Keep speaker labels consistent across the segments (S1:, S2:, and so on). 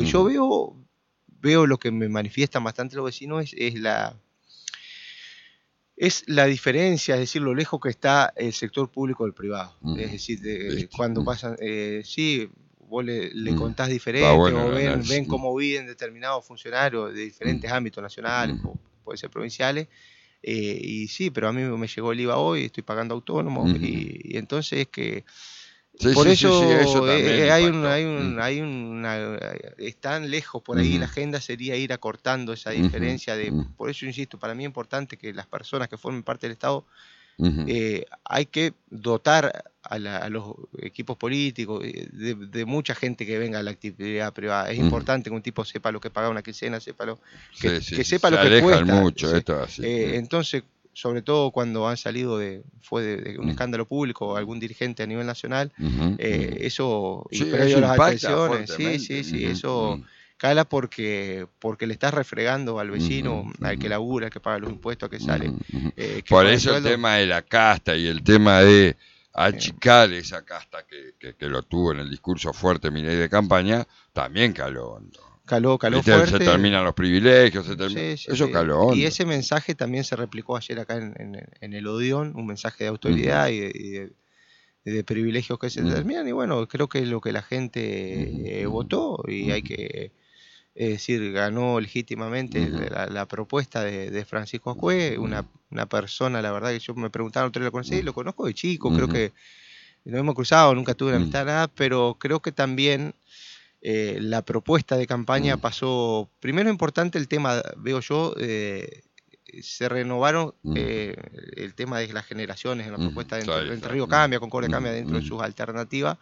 S1: yo veo lo que me manifiestan bastante los vecinos es la diferencia, es decir, lo lejos que está el sector público del privado. Es decir, cuando pasan, sí, vos le contás diferente,
S2: bueno,
S1: o ven cómo viven determinados funcionarios de diferentes ámbitos nacionales, puede ser provinciales, y sí, pero a mí me llegó el IVA hoy, estoy pagando autónomo, y entonces es que por eso están lejos por ahí, la agenda sería ir acortando esa diferencia por eso insisto, para mí es importante que las personas que formen parte del Estado, hay que dotar a los equipos políticos de mucha gente que venga a la actividad privada. Es importante que un tipo sepa lo que paga una quincena, sepa que sepa lo que cuesta.
S2: Mucho, esto así.
S1: Entonces, sobre todo cuando han salido de un escándalo público o algún dirigente a nivel nacional, eso, y previo a las actuaciones, eso cala porque le estás refregando al vecino, al que labura, al que paga los impuestos, al que sale.
S2: Por eso el tema de la casta y el tema de achicar esa casta que lo tuvo en el discurso fuerte Milei de campaña, también caló fuerte. Se terminan los privilegios, eso caló hondo.
S1: Y ese mensaje también se replicó ayer acá en el Odeón, un mensaje de autoridad y de privilegios que se terminan, y bueno, creo que es lo que la gente votó, y hay que decir, ganó legítimamente la propuesta de Francisco Ascué, una persona, la verdad que yo me preguntaron, ¿otro lo conocí? Lo conozco de chico, creo que nos hemos cruzado, nunca tuve una amistad, nada, pero creo que también la propuesta de campaña pasó, primero importante el tema, veo yo, se renovaron el tema de las generaciones en la propuesta de Entre Ríos Cambia, Concordia Cambia, dentro de sus alternativas.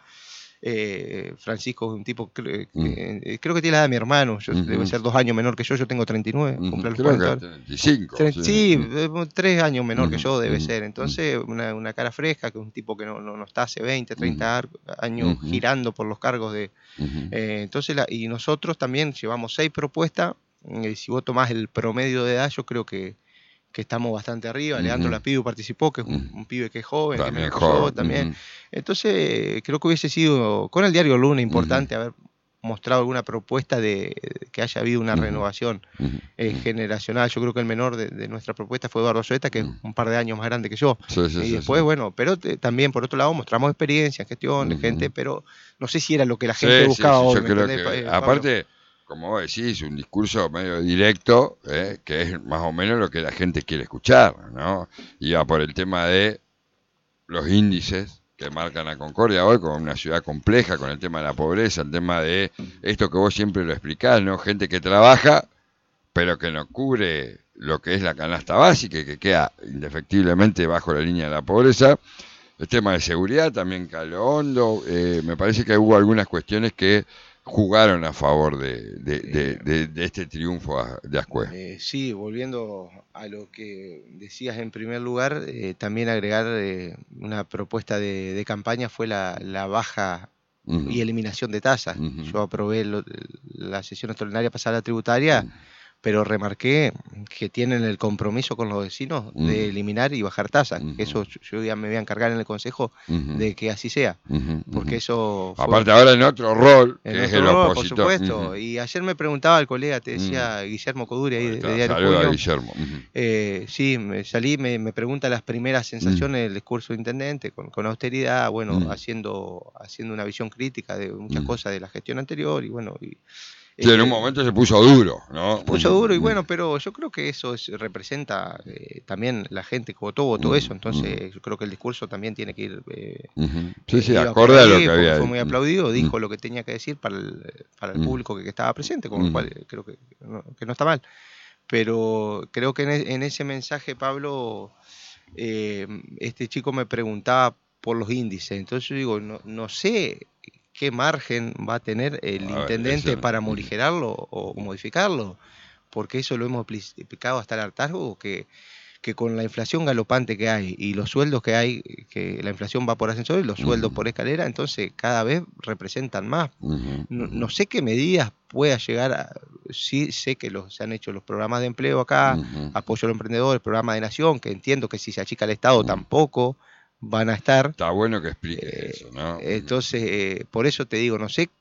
S1: Francisco es un tipo, creo que tiene la edad de mi hermano, debe ser 2 años menor que yo tengo 39, cumple los 40.
S2: 35.
S1: Sí, 3 años menor que yo debe ser, entonces una cara fresca, que es un tipo que no está hace 20, 30 años girando por los cargos de... entonces, y nosotros también llevamos 6 propuestas, si vos tomás el promedio de edad, yo creo que estamos bastante arriba. Leandro Lapidu participó, que es un pibe que es joven,
S2: también
S1: que joven también. Entonces, creo que hubiese sido, con el diario Luna, importante haber mostrado alguna propuesta de que haya habido una renovación generacional. Yo creo que el menor de nuestra propuesta fue Eduardo Zoeta, que es un par de años más grande que yo. Y después, bueno, pero también por otro lado mostramos experiencia en gestión de gente, pero no sé si era lo que la gente buscaba hoy.
S2: Yo creo que, aparte, como vos decís, un discurso medio directo, que es más o menos lo que la gente quiere escuchar, ¿no? Iba por el tema de los índices que marcan a Concordia hoy como una ciudad compleja, con el tema de la pobreza, el tema de esto que vos siempre lo explicás, ¿no? Gente que trabaja, pero que no cubre lo que es la canasta básica y que queda indefectiblemente bajo la línea de la pobreza. El tema de seguridad también caló hondo. Me parece que hubo algunas cuestiones que jugaron a favor de este triunfo de Ascué.
S1: Sí, volviendo a lo que decías en primer lugar, también agregar una propuesta de campaña fue la baja y eliminación de tasas. Yo aprobé la sesión extraordinaria pasada a la tributaria, pero remarqué que tienen el compromiso con los vecinos de eliminar y bajar tasas. Eso yo ya me voy a encargar en el Consejo de que así sea, porque eso fue...
S2: Aparte ahora en otro rol, que es el opositor.
S1: Por supuesto, y ayer me preguntaba el colega, te decía Guillermo Coduri, ahí de Diario
S2: Saludos a Guillermo.
S1: Sí, me pregunta las primeras sensaciones del discurso del intendente, con austeridad, bueno, haciendo una visión crítica de muchas cosas de la gestión anterior, y bueno...
S2: Sí, en un momento se puso duro, ¿no?
S1: Se puso duro, y bueno, pero yo creo que eso representa también la gente que votó eso, entonces yo creo que el discurso también tiene que ir
S2: acorde a lo que había.
S1: Fue muy aplaudido, dijo lo que tenía que decir para el público que estaba presente, con lo cual creo que no está mal. Pero creo que en ese mensaje, Pablo, este chico me preguntaba por los índices, entonces yo digo, no sé qué margen va a tener el intendente para morigerarlo o modificarlo, porque eso lo hemos explicado hasta el hartazgo, que con la inflación galopante que hay y los sueldos que hay, que la inflación va por ascensor y los sueldos por escalera, entonces cada vez representan más. No sé qué medidas pueda llegar sí sé que se han hecho los programas de empleo acá, apoyo a los emprendedores, programa de Nación, que entiendo que si se achica el Estado tampoco van a estar.
S2: Está bueno que expliques eso, ¿no?
S1: Entonces, por eso te digo, no sé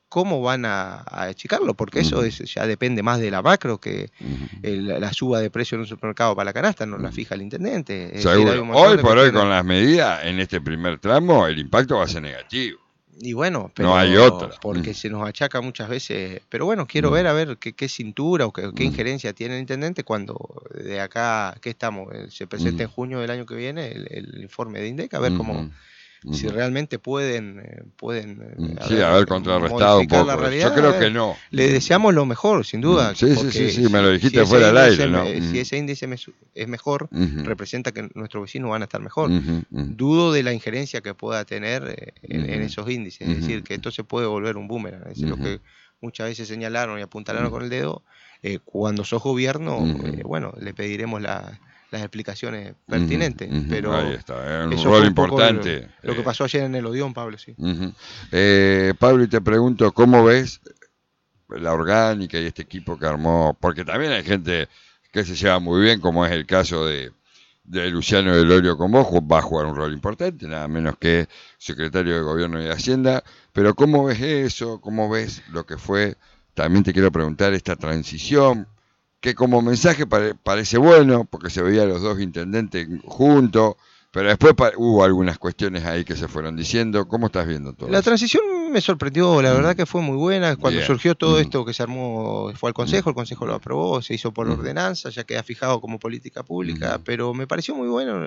S1: cómo van a achicarlo, porque eso ya depende más de la macro que la suba de precio en un supermercado para la canasta, no la fija el intendente. Es decir, hay un montón
S2: Hoy
S1: de
S2: por hoy,
S1: cuestiones.
S2: con las medidas, en este primer tramo, el impacto va a ser negativo.
S1: Y bueno, pero
S2: no hay otra.
S1: Porque se nos achaca muchas veces. Pero bueno, quiero ver a ver qué cintura o qué injerencia tiene el intendente cuando de acá, ¿qué estamos? Se presenta en junio del año que viene el informe de INDEC, a ver cómo, si realmente pueden
S2: a ver, contrarrestado un poco.
S1: la realidad.
S2: Yo creo que no.
S1: Le deseamos lo mejor, sin duda.
S2: Sí, me lo dijiste fuera del aire, ¿no?
S1: Si ese índice es mejor, representa que nuestros vecinos van a estar mejor. Dudo de la injerencia que pueda tener en esos índices. Es decir, que esto se puede volver un boomerang. Es decir, lo que muchas veces señalaron y apuntalaron con el dedo, cuando sos gobierno, bueno, le pediremos las explicaciones pertinentes, pero
S2: ahí está, un
S1: eso
S2: rol
S1: fue
S2: importante.
S1: Lo que pasó ayer en el Odeón, Pablo, sí.
S2: Pablo, y te pregunto, ¿cómo ves la orgánica y este equipo que armó? Porque también hay gente que se lleva muy bien, como es el caso de Luciano Delorio con vos, va a jugar un rol importante, nada menos que secretario de Gobierno y de Hacienda, pero ¿cómo ves eso? ¿Cómo ves lo que fue? También te quiero preguntar esta transición, que como mensaje parece bueno, porque se veía a los dos intendentes juntos, pero después hubo algunas cuestiones ahí que se fueron diciendo. ¿Cómo estás viendo todo
S1: La
S2: eso?
S1: transición me sorprendió, la verdad que fue muy buena. Cuando
S2: Bien.
S1: surgió todo esto que se armó, fue al Consejo, el Consejo lo aprobó, se hizo por ordenanza, ya queda fijado como política pública, pero me pareció muy bueno.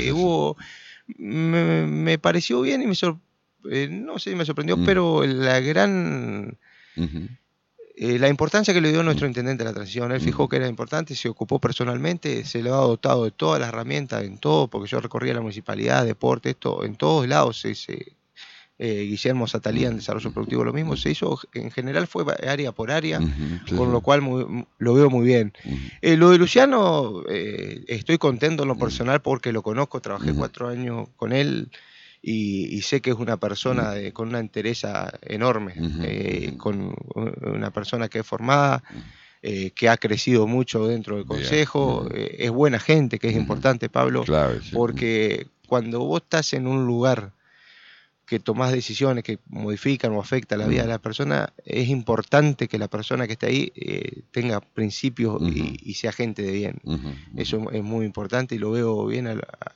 S1: Me pareció bien y no sé si me sorprendió, pero la gran... la importancia que le dio nuestro intendente a la transición, él fijó que era importante, se ocupó personalmente, se le ha dotado de todas las herramientas en todo, porque yo recorría la municipalidad, deporte, esto, en todos lados Guillermo Satalía en desarrollo productivo lo mismo, se hizo, en general fue área por área, con lo cual lo veo muy bien. Lo de Luciano, estoy contento en lo personal porque lo conozco, trabajé 4 años con él, y sé que es una persona con una entereza enorme, con una persona que es formada, que ha crecido mucho dentro del Consejo, es buena gente, que es importante, Pablo,
S2: Claro,
S1: porque cuando vos estás en un lugar que tomás decisiones que modifican o afectan la vida de la persona, es importante que la persona que esté ahí tenga principios y sea gente de bien. Eso es muy importante y lo veo bien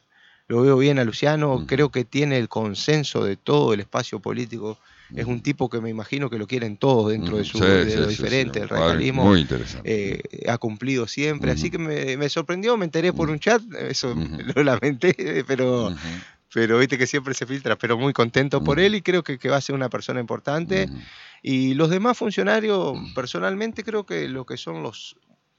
S1: a Luciano. Creo que tiene el consenso de todo el espacio político. Es un tipo que me imagino que lo quieren todos dentro de lo diferente, del radicalismo.
S2: Muy interesante.
S1: Ha cumplido siempre, así que me sorprendió, me enteré por un chat, eso lo lamenté, pero viste que siempre se filtra, pero muy contento por él y creo que va a ser una persona importante. Y los demás funcionarios, personalmente creo que lo que son los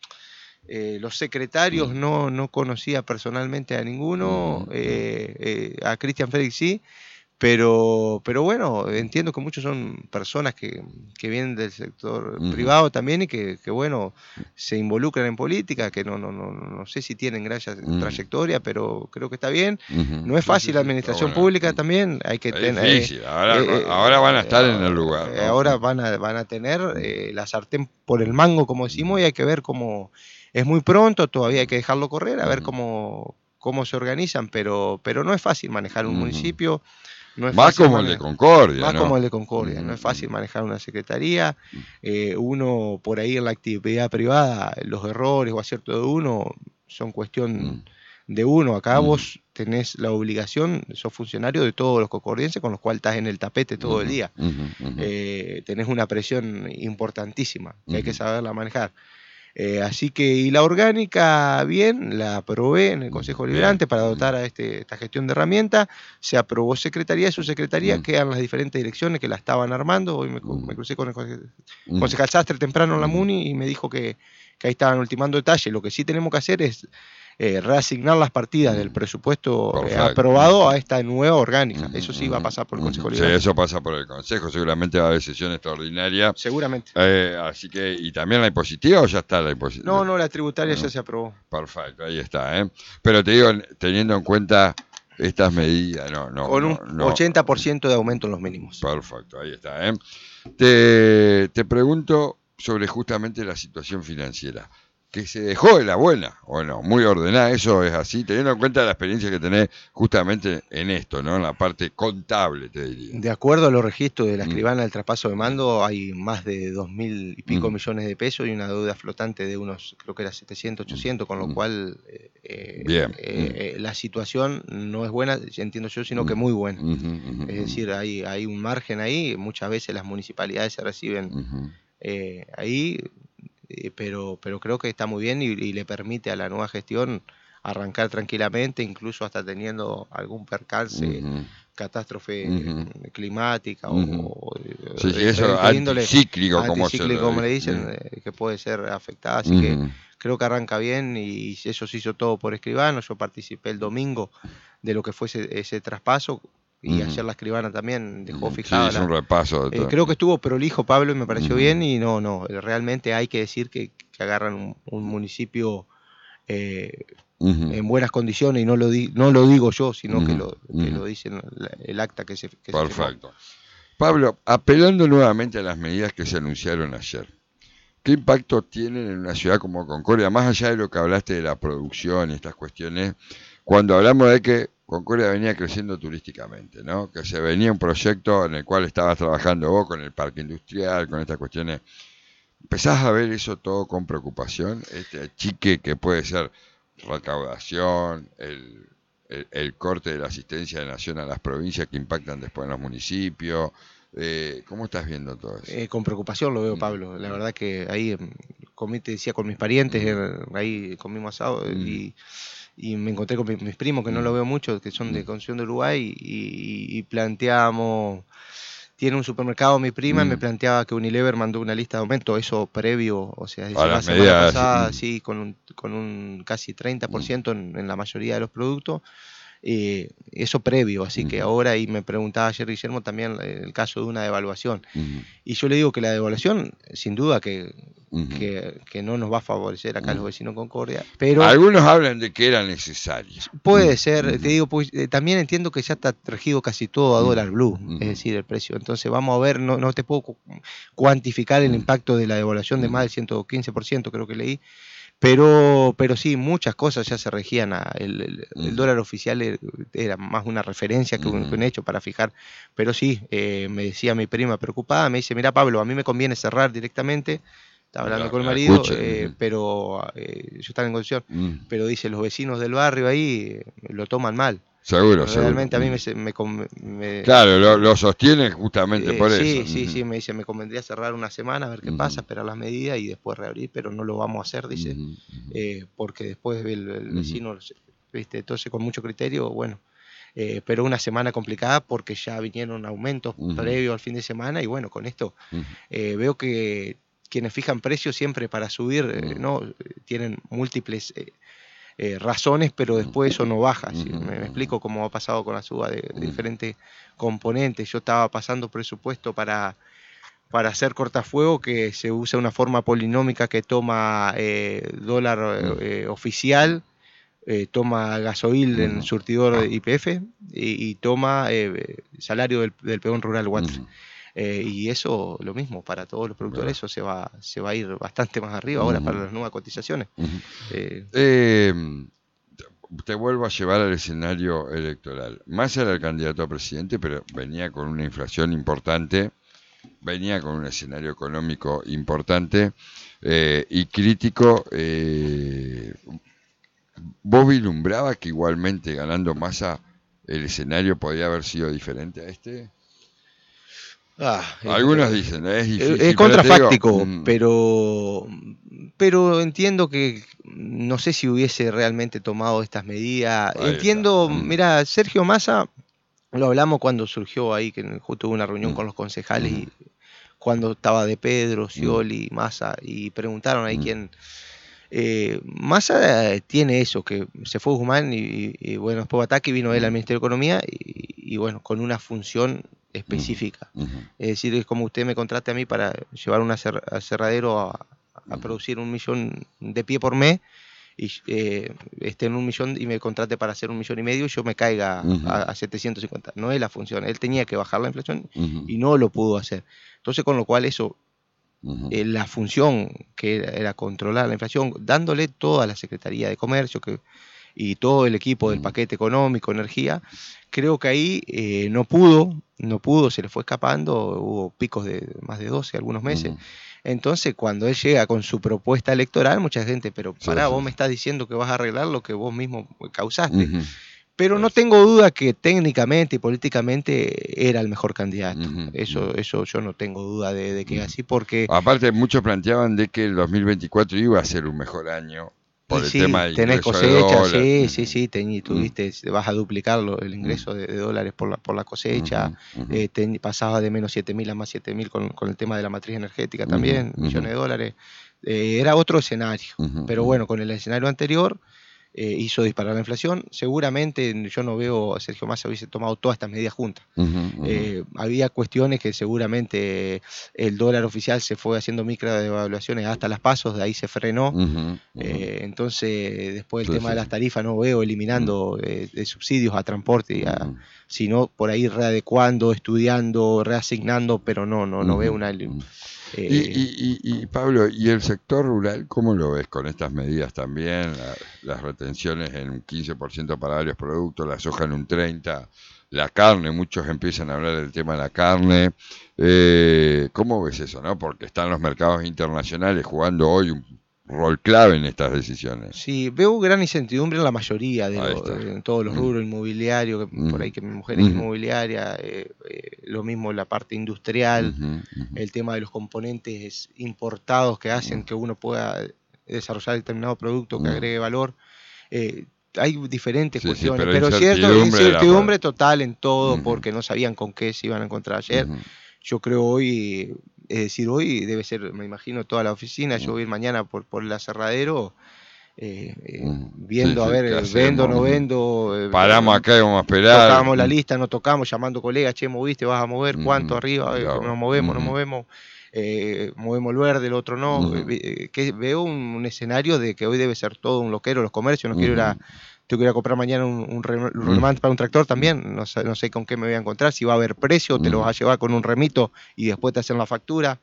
S1: secretarios no conocía personalmente a ninguno, a Cristian Félix sí, pero bueno, entiendo que muchos son personas que vienen del sector privado también y que bueno, se involucran en política, que no sé si tienen gran trayectoria, pero creo que está bien. No es fácil la administración pública también, hay que tener...
S2: Es difícil, ahora van a estar en el lugar, ¿no?
S1: Ahora van a tener la sartén por el mango, como decimos, y hay que ver cómo... Es muy pronto, todavía hay que dejarlo correr, a ver cómo se organizan, pero no es fácil manejar un municipio. No es
S2: más como el de Concordia.
S1: Más como el de Concordia. No es fácil manejar una secretaría. Uno, por ahí en la actividad privada, los errores o aciertos de uno son cuestión de uno. Acá vos tenés la obligación, sos funcionario de todos los concordienses con los cuales estás en el tapete todo el día. Tenés una presión importantísima que hay que saberla manejar. Así que, y la orgánica, bien, la aprobé en el Consejo Deliberante para dotar a esta gestión de herramientas. Se aprobó secretaría y subsecretaría, quedan las diferentes direcciones que la estaban armando. Hoy me crucé con el concejal Sastre temprano en la MUNI y me dijo que ahí estaban ultimando detalles. Lo que sí tenemos que hacer es reasignar las partidas del presupuesto aprobado a esta nueva orgánica. Eso sí va a pasar por el Consejo Deliberante.
S2: Sí, eso pasa por el Consejo, seguramente va a haber sesión extraordinaria.
S1: Seguramente.
S2: Así que, ¿y también la impositiva o ya está la impositiva?
S1: No, la tributaria ya se aprobó.
S2: Perfecto, ahí está. Pero te digo, teniendo en cuenta estas medidas,
S1: con un 80% de aumento en los mínimos.
S2: Perfecto, ahí está. Te pregunto sobre justamente la situación financiera. que se dejó de la buena, o no, muy ordenada, eso es así, teniendo en cuenta la experiencia que tenés justamente en esto, ¿no? En la parte contable, te diría.
S1: De acuerdo a los registros de la escribana del traspaso de mando, hay más de 2.000 y pico millones de pesos y una deuda flotante de unos, creo que era 700, 800, con lo cual
S2: Bien.
S1: La situación no es buena, entiendo yo, sino que muy buena. Es decir, hay un margen ahí, muchas veces las municipalidades se reciben ahí, pero creo que está muy bien y le permite a la nueva gestión arrancar tranquilamente, incluso hasta teniendo algún percance, catástrofe climática
S2: sí,
S1: de
S2: eso
S1: diferente índole,
S2: anticíclico,
S1: como le dicen, que puede ser afectada, así que creo que arranca bien y eso se hizo todo por escribano. Yo participé el domingo de lo que fue ese traspaso y ayer la escribana también dejó fijada.
S2: Sí, es un repaso de todo.
S1: Creo que estuvo prolijo, Pablo, y me pareció bien y no, realmente hay que decir que agarran un municipio en buenas condiciones y no lo digo yo, sino que lo dicen el acta que se firmó.
S2: Perfecto. Pablo, apelando nuevamente a las medidas que se anunciaron ayer, ¿qué impacto tienen en una ciudad como Concordia, más allá de lo que hablaste de la producción y estas cuestiones, cuando hablamos de que Concordia venía creciendo turísticamente, ¿no? Que se venía un proyecto en el cual estabas trabajando vos con el parque industrial, con estas cuestiones? ¿Empezás a ver eso todo con preocupación? Este achique que puede ser recaudación, el corte de la asistencia de Nación a las provincias que impactan después en los municipios. ¿Cómo estás viendo todo eso?
S1: Con preocupación lo veo, Pablo. La verdad que ahí te decía, con mis parientes, ahí comimos asado y me encontré con mis primos, que no lo veo mucho, que son de Concepción de Uruguay, y planteamos. Tiene un supermercado mi prima, me planteaba que Unilever mandó una lista de aumento, eso previo, o sea, desde la semana pasada, sí, con un casi 30% en la mayoría de los productos, eso previo, así que ahora, y me preguntaba ayer Guillermo también el caso de una devaluación, y yo le digo que la devaluación, sin duda que no nos va a favorecer acá a los vecinos de Concordia, pero
S2: algunos hablan de que era necesario.
S1: puede ser, te digo, pues, también entiendo que ya está regido casi todo a dólar blue, es decir, el precio. Entonces vamos a ver, no te puedo cuantificar el impacto de la devaluación de más del 115%, creo que leí, pero sí, muchas cosas ya se regían. El dólar oficial era más una referencia que un hecho para fijar, pero sí, me decía mi prima preocupada, me dice, mira Pablo, a mí me conviene cerrar directamente. Estaba hablando con el marido, pero yo estaba en condición, pero dice, los vecinos del barrio ahí lo toman mal.
S2: Seguro,
S1: realmente
S2: seguro.
S1: a mí
S2: claro, lo sostienen justamente por eso.
S1: Sí, me dice, me convendría cerrar una semana, a ver qué pasa, esperar las medidas y después reabrir, pero no lo vamos a hacer, dice, porque después el vecino, ¿viste? Entonces con mucho criterio, bueno, pero una semana complicada porque ya vinieron aumentos previos al fin de semana y bueno, con esto veo que quienes fijan precios siempre para subir, ¿no? Tienen múltiples razones, pero después eso no baja. ¿Sí? Me explico cómo ha pasado con la suba de diferentes componentes. Yo estaba pasando presupuesto para hacer cortafuego, que se usa una forma polinómica que toma dólar oficial, toma gasoil en surtidor de YPF y toma salario del peón rural Watts. Y eso lo mismo para todos los productores, eso se va a ir bastante más arriba ahora para las nuevas cotizaciones.
S2: Te vuelvo a llevar al escenario electoral. Massa era el candidato a presidente, pero venía con una inflación importante, venía con un escenario económico importante y crítico. ¿Vos vislumbrabas que igualmente ganando Massa el escenario podía haber sido diferente a este? Algunos dicen, es difícil.
S1: Es contrafáctico, pero entiendo que no sé si hubiese realmente tomado estas medidas. Entiendo, mira, Sergio Massa, lo hablamos cuando surgió ahí, que justo hubo una reunión con los concejales y cuando estaba De Pedro, Scioli, Massa, y preguntaron ahí quién. Massa tiene eso, que se fue Guzmán y bueno, después Bataki vino él al Ministerio de Economía y bueno, con una función específica. Es decir, es como usted me contrate a mí para llevar un aserradero a producir 1 millón de pie por mes y esté en 1 millón y me contrate para hacer 1,5 millones y yo me caiga a 750. No es la función, él tenía que bajar la inflación y no lo pudo hacer. Entonces, con lo cual eso la función que era controlar la inflación, dándole toda la Secretaría de Comercio y todo el equipo del paquete económico, energía, creo que ahí no pudo, se le fue escapando, hubo picos de más de 12 algunos meses. Entonces, cuando él llega con su propuesta electoral, mucha gente, pero pará, vos me estás diciendo que vas a arreglar lo que vos mismo causaste. Pero no tengo duda que técnicamente y políticamente era el mejor candidato. Eso yo no tengo duda de que es así, porque...
S2: Aparte, muchos planteaban de que el 2024 iba a ser un mejor año por el tema del
S1: tenés
S2: ingreso
S1: cosecha,
S2: de
S1: sí, tuviste, vas a duplicar el ingreso de dólares por la cosecha, pasaba de menos 7.000 a más 7.000 con el tema de la matriz energética también, millones de dólares. Era otro escenario, pero bueno, con el escenario anterior hizo disparar la inflación. Seguramente yo no veo a Sergio Massa hubiese tomado todas estas medidas juntas. Había cuestiones que seguramente el dólar oficial se fue haciendo micro devaluaciones hasta las pasos, de ahí se frenó. Entonces después el tema de las tarifas no veo eliminando de subsidios a transporte, sino por ahí readecuando, estudiando, reasignando, pero no veo una...
S2: Y Pablo, ¿y el sector rural cómo lo ves con estas medidas también? Las retenciones en un 15% para varios productos, la soja en un 30%, la carne, muchos empiezan a hablar del tema de la carne. ¿Cómo ves eso, no? Porque están los mercados internacionales jugando hoy un rol clave en estas decisiones.
S1: Sí, veo gran incertidumbre en la mayoría en todos los rubros inmobiliarios, por ahí que mi mujer es inmobiliaria, lo mismo en la parte industrial, el tema de los componentes importados que hacen que uno pueda desarrollar determinado producto que agregue valor. Hay diferentes cuestiones, pero cierto, incertidumbre total en todo, porque no sabían con qué se iban a encontrar ayer. Yo creo hoy, es decir, hoy debe ser, me imagino, toda la oficina, yo voy a ir mañana por el aserradero, viendo, a ver, vendo, no vendo.
S2: Paramos acá y vamos a esperar.
S1: Tocamos la lista, no tocamos, llamando colegas, che, moviste, vas a mover, ¿cuánto arriba? Nos movemos, no movemos. Movemos el verde, el otro no. Que veo un escenario de que hoy debe ser todo un loquero, los comercios, no quiero ir a... Tengo que ir a comprar mañana un remate para un tractor también, no sé con qué me voy a encontrar, si va a haber precio, te lo vas a llevar con un remito y después te hacen la factura.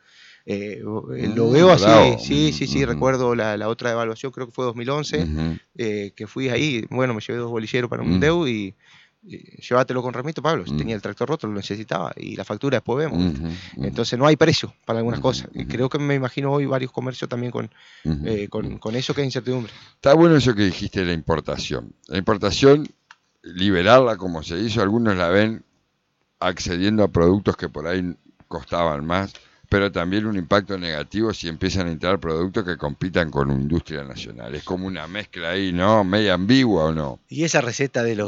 S1: Lo veo así, sí, recuerdo la otra evaluación, creo que fue 2011, que fui ahí, bueno, me llevé 2 bolilleros para un DEU y llévatelo con remito, Pablo, tenía el tractor roto, lo necesitaba y la factura después vemos. Entonces no hay precio para algunas cosas. Y creo que me imagino hoy varios comercios también con eso que es incertidumbre.
S2: Está bueno eso que dijiste de la importación. La importación, liberarla como se hizo, algunos la ven accediendo a productos que por ahí costaban más, pero también un impacto negativo si empiezan a entrar productos que compitan con una industria nacional. Es como una mezcla ahí, ¿no? Media ambigua, ¿o no?
S1: Y esa receta de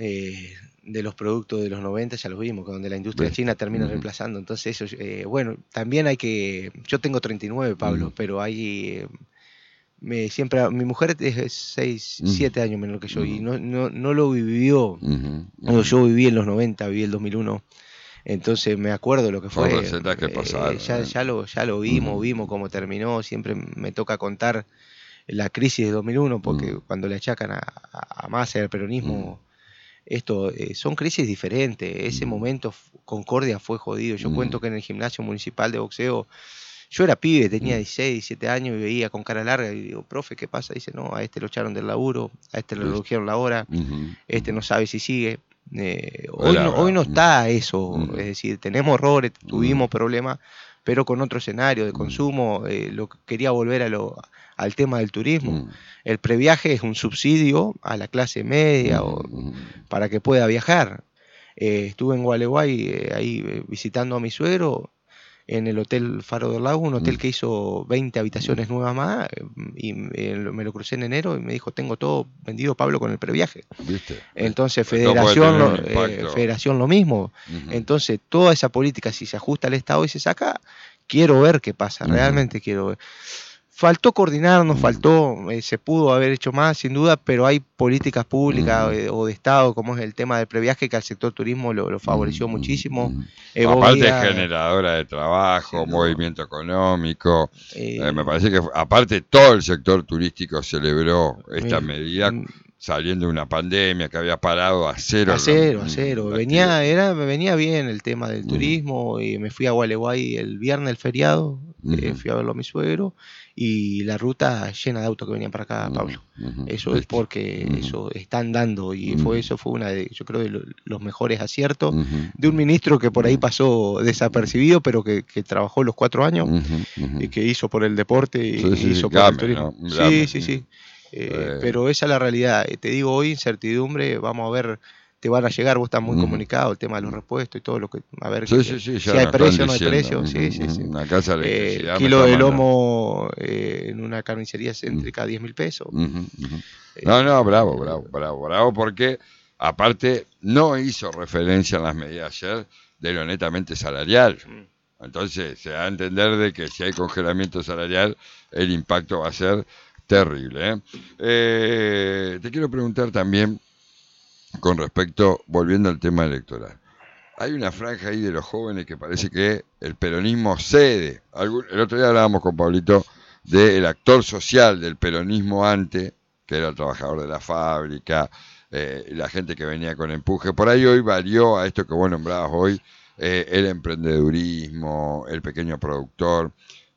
S1: los productos de los 90 ya los vimos, donde la industria china termina reemplazando. Entonces eso, bueno, también hay que... Yo tengo 39, Pablo, pero hay... siempre mi mujer es 6, 7 años menor que yo y no lo vivió. Yo viví en los 90, viví el 2001. Entonces me acuerdo lo que fue.
S2: Que pasaron,
S1: ya lo vimos cómo terminó. Siempre me toca contar la crisis de 2001 porque cuando le achacan a Massa y al peronismo, esto son crisis diferentes. Ese momento Concordia fue jodido. Yo cuento que en el gimnasio municipal de boxeo yo era pibe, tenía 16, 17 años y veía con cara larga y digo, profe, ¿qué pasa? Dice, no, a este lo echaron del laburo, a este le redujeron la hora, este no sabe si sigue. Hoy no está eso, es decir, tenemos errores, tuvimos problemas, pero con otro escenario de consumo. Lo que quería volver al tema del turismo. El previaje es un subsidio a la clase media para que pueda viajar. Estuve en Gualeguay ahí visitando a mi suegro en el Hotel Faro del Lago, un hotel que hizo 20 habitaciones nuevas más, y me lo crucé en enero y me dijo, tengo todo vendido, Pablo, con el previaje. ¿Viste? Entonces Federación lo mismo. Entonces toda esa política, si se ajusta al Estado y se saca, quiero ver qué pasa, realmente quiero ver. Faltó coordinarnos, se pudo haber hecho más, sin duda, pero hay políticas públicas o de Estado, como es el tema del previaje, que al sector turismo lo favoreció muchísimo.
S2: Aparte es generadora de trabajo, movimiento económico. Me parece que, aparte, todo el sector turístico celebró esta medida, saliendo de una pandemia que había parado a cero.
S1: A cero. Venía bien el tema del turismo y me fui a Gualeguay el viernes, el feriado, fui a verlo a mi suegro y la ruta llena de autos que venían para acá, Pablo. Eso es porque eso están dando y eso fue una de, yo creo, de los mejores aciertos de un ministro que por ahí pasó desapercibido, pero que trabajó los 4 años y que hizo por el deporte y hizo por el turismo. ¿No? Sí. Pero esa es la realidad. Te digo, hoy incertidumbre, vamos a ver, te van a llegar, vos estás muy comunicado, el tema de los repuestos y todo lo que, a ver si hay precio o no hay precio. Sí.
S2: Una casa de electricidad.
S1: Kilo de lomo en una carnicería céntrica a 10.000 pesos.
S2: No, bravo, porque aparte no hizo referencia en las medidas ayer de lo netamente salarial. Entonces se da a entender de que si hay congelamiento salarial, el impacto va a ser terrible. Te quiero preguntar también con respecto, volviendo al tema electoral. Hay una franja ahí de los jóvenes que parece que el peronismo cede. El otro día hablábamos con Pablito del actor social del peronismo antes, que era el trabajador de la fábrica, la gente que venía con empuje. Por ahí hoy varió a esto que vos nombrabas hoy, el emprendedurismo, el pequeño productor.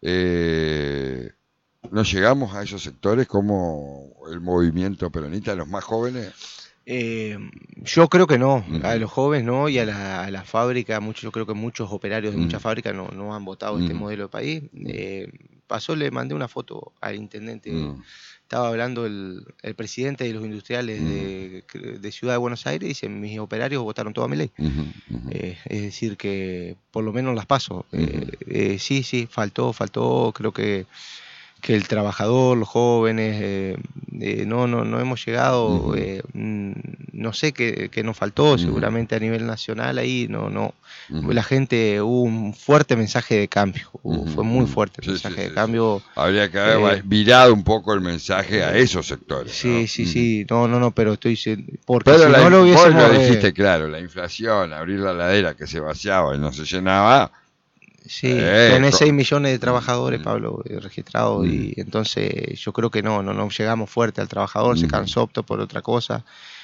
S2: ¿Nos llegamos a esos sectores como el movimiento peronista, los más jóvenes?
S1: Yo creo que no, a los jóvenes no, y a la fábrica, yo creo que muchos operarios de muchas fábricas no han votado este modelo de país. Le mandé una foto al intendente, estaba hablando el presidente de los industriales de Ciudad de Buenos Aires, y dice, mis operarios votaron toda mi ley. Es decir, que por lo menos las paso. Sí, faltó, creo que el trabajador, los jóvenes, no hemos llegado, no sé qué nos faltó, seguramente a nivel nacional ahí la gente, hubo un fuerte mensaje de cambio, fue muy fuerte el mensaje de cambio.
S2: Habría que haber virado un poco el mensaje a esos sectores.
S1: Sí, no, pero porque pero si no lo hubiésemos...
S2: Vos lo dijiste claro, la inflación, abrir la heladera que se vaciaba y no se llenaba.
S1: Sí, tenés 6 millones de trabajadores, Pablo, registrados, y entonces yo creo que no llegamos fuerte al trabajador, se cansó, optó por otra cosa,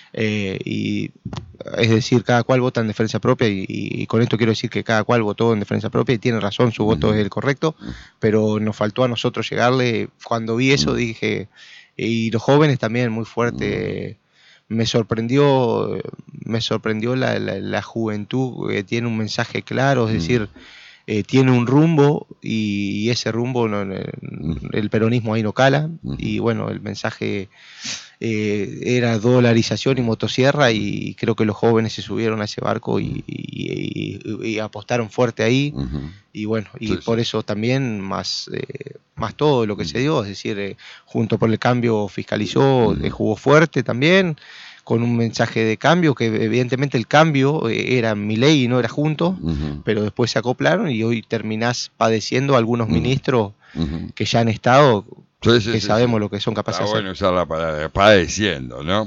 S1: y es decir, cada cual vota en defensa propia, y con esto quiero decir que cada cual votó en defensa propia y tiene razón, su voto es el correcto, pero nos faltó a nosotros llegarle. Cuando vi eso dije, y los jóvenes también muy fuerte. Me sorprendió la juventud, que tiene un mensaje claro, es decir, tiene un rumbo, y ese rumbo el peronismo ahí no cala, y bueno, el mensaje era dolarización y motosierra, y creo que los jóvenes se subieron a ese barco y apostaron fuerte ahí, y bueno, por eso también más todo lo que se dio, es decir, Junto por el Cambio fiscalizó, jugó fuerte también, con un mensaje de cambio, que evidentemente el cambio era Milei y no era Juntos, pero después se acoplaron y hoy terminás padeciendo algunos ministros que ya han estado, sabemos lo que son capaces de hacer.
S2: Bueno usar la palabra padeciendo, ¿no?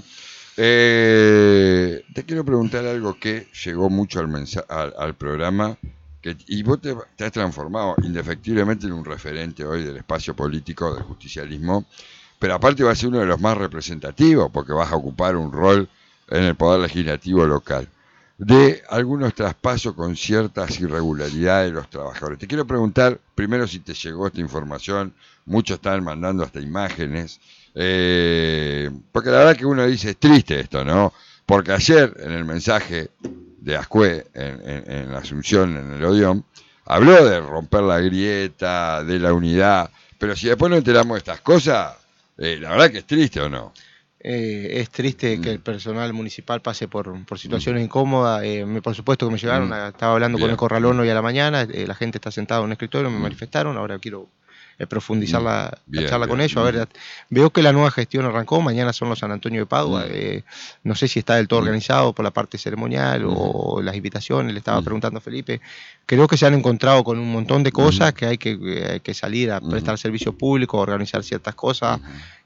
S2: Te quiero preguntar algo que llegó mucho al programa, y vos te has transformado indefectiblemente en un referente hoy del espacio político del justicialismo, pero aparte va a ser uno de los más representativos, porque vas a ocupar un rol en el poder legislativo local, de algunos traspasos con ciertas irregularidades de los trabajadores. Te quiero preguntar primero si te llegó esta información. Muchos están mandando hasta imágenes, porque la verdad que uno dice, es triste esto, ¿no? Porque ayer en el mensaje de Ascue en la Asunción, en el Odeón, habló de romper la grieta, de la unidad, pero si después no enteramos de estas cosas, la verdad que es triste, ¿o no?
S1: Es triste que el personal municipal pase por situaciones incómodas. Por supuesto que me llegaron, estaba hablando con el Corralón hoy a la mañana, la gente está sentada en un escritorio, me manifestaron, ahora quiero profundizar la charla con ellos. A ver, veo que la nueva gestión arrancó, mañana son los San Antonio de Padua, no sé si está del todo organizado por la parte ceremonial o las invitaciones, le estaba preguntando a Felipe. Creo que se han encontrado con un montón de cosas, que hay que salir a prestar servicio público, organizar ciertas cosas.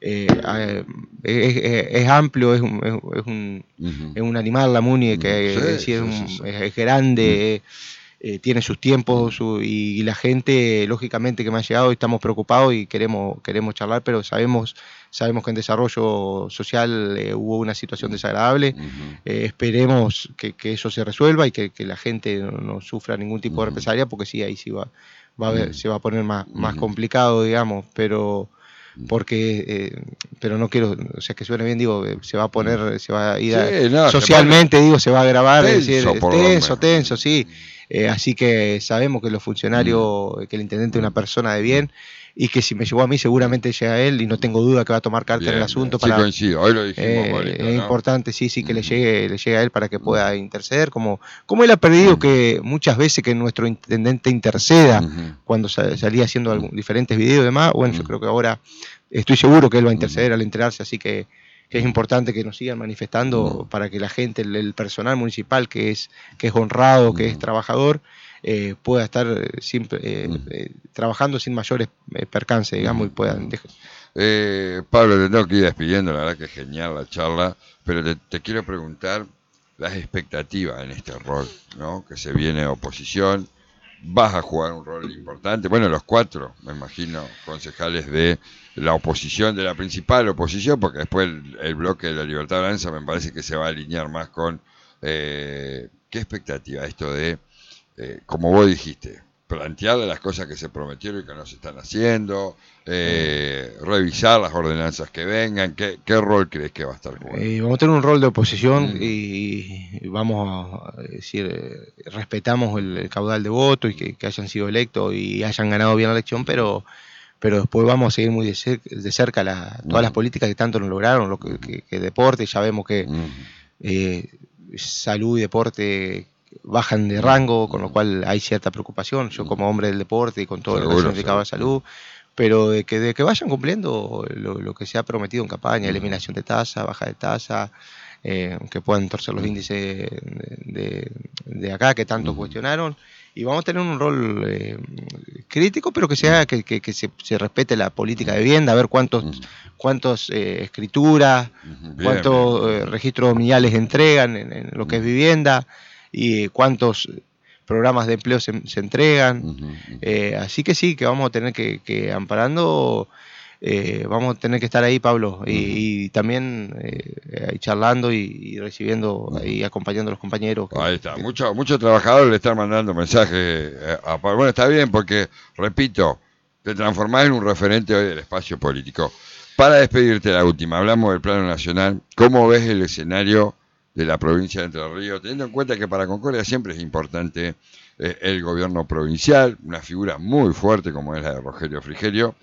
S1: Es amplio, es un animal la MUNI, que es grande. tiene sus tiempos y la gente, lógicamente, que me ha llegado, estamos preocupados y queremos charlar, pero sabemos que en desarrollo social hubo una situación desagradable. Esperemos que eso se resuelva y que la gente no sufra ningún tipo de represalia, porque sí, ahí sí se va a poner más complicado, digamos, pero no quiero, o sea, que suene bien, digo, se va a ir socialmente, digo, se va a agravar, tenso, sí. Así que sabemos que los funcionarios, que el intendente es una persona de bien, y que si me llegó a mí seguramente llega a él, y no tengo duda que va a tomar carta en el asunto.
S2: Sí, coincido, hoy lo dijimos, Pablito,
S1: es importante, sí, que le llegue a él para que pueda interceder, como él ha pedido que muchas veces que nuestro intendente interceda cuando salía haciendo diferentes videos y demás. Bueno, yo creo que ahora estoy seguro que él va a interceder al enterarse, así que es importante que nos sigan manifestando para que la gente, el personal municipal que es honrado, que es trabajador, pueda estar siempre trabajando sin mayores percances, digamos, y puedan
S2: Pablo, te tengo que ir despidiendo, la verdad que es genial la charla, pero te quiero preguntar las expectativas en este rol, ¿no? Que se viene oposición, vas a jugar un rol importante, bueno, los 4, me imagino, concejales de la oposición, de la principal oposición, porque después el bloque de la Libertad Avanza me parece que se va a alinear más con ¿qué expectativa esto de, como vos dijiste, plantear las cosas que se prometieron y que no se están haciendo, revisar las ordenanzas que vengan? ¿Qué rol crees que va a estar jugando?
S1: Vamos a tener un rol de oposición y vamos a decir, respetamos el caudal de votos y que hayan sido electos y hayan ganado bien la elección, pero después vamos a seguir muy de cerca todas las políticas que tanto nos lograron, lo que deporte, ya vemos que salud y deporte bajan de rango, con lo cual hay cierta preocupación. Yo como hombre del deporte y con todo lo que significaba la salud, pero de que vayan cumpliendo lo que se ha prometido en campaña, eliminación de tasa, baja de tasa, que puedan torcer los índices de acá que tanto cuestionaron, y vamos a tener un rol crítico, pero que sea que se respete la política de vivienda, a ver cuántos escrituras, cuántos registros dominiales entregan en lo que es vivienda, y cuántos programas de empleo se entregan. Así que sí, que vamos a tener que amparando, vamos a tener que estar ahí, Pablo, y también ahí charlando y recibiendo y acompañando a los compañeros.
S2: Ahí está, muchos trabajadores le están mandando mensajes a Pablo. Bueno, está bien, porque, repito, te transformás en un referente hoy del espacio político. Para despedirte, la última, hablamos del plano nacional. ¿Cómo ves el escenario de la provincia de Entre Ríos, teniendo en cuenta que para Concordia siempre es importante el gobierno provincial, una figura muy fuerte como es la de Rogelio Frigerio,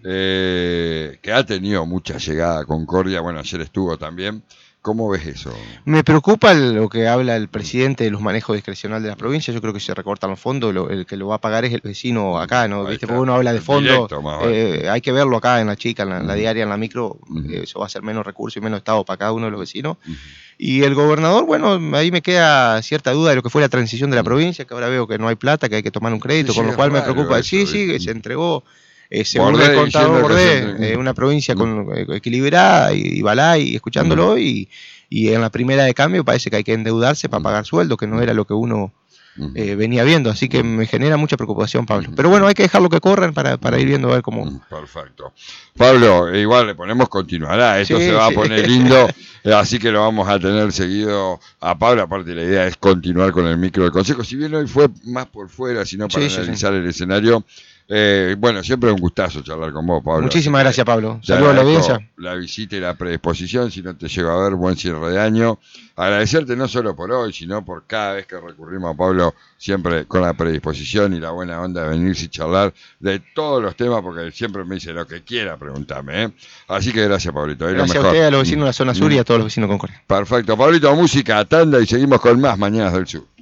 S2: que ha tenido mucha llegada a Concordia, bueno, ayer estuvo también? ¿Cómo ves eso?
S1: Me preocupa lo que habla el presidente de los manejos discrecionales de la provincia. Yo creo que se recortan los fondos, el que lo va a pagar es el vecino acá, ¿no? ¿Viste? Porque uno habla de fondos, hay que verlo acá en la chica, en la diaria, en la micro, eso va a ser menos recursos y menos estado para cada uno de los vecinos. Y el gobernador, bueno, ahí me queda cierta duda de lo que fue la transición de la provincia, que ahora veo que no hay plata, que hay que tomar un crédito, con lo cual me preocupa. Sí, que se entregó. Según el contador Bordé, una provincia equilibrada y Balá, y escuchándolo, y en la primera de cambio parece que hay que endeudarse para pagar sueldo, que no era lo que uno venía viendo, así que me genera mucha preocupación, Pablo. Pero bueno, hay que dejarlo que corran para ir viendo a ver cómo.
S2: Perfecto. Pablo, igual le ponemos continuará, esto se va a poner lindo, así que lo vamos a tener seguido a Pablo. Aparte, la idea es continuar con el micro del consejo, si bien hoy fue más por fuera, sino para analizar el escenario. Bueno, siempre es un gustazo charlar con vos, Pablo.
S1: Muchísimas gracias, Pablo. Saludos a la audiencia.
S2: La visita y la predisposición, si no te llego a ver, buen cierre de año. Agradecerte no solo por hoy, sino por cada vez que recurrimos a Pablo, siempre con la predisposición y la buena onda de venirse y charlar de todos los temas, porque él siempre me dice lo que quiera preguntarme, ¿eh? Así que gracias, Pablito.
S1: Gracias a usted, a los vecinos de la zona sur y a todos los vecinos de Concordia.
S2: Perfecto, Pablito, música, tanda y seguimos con más Mañanas del Sur.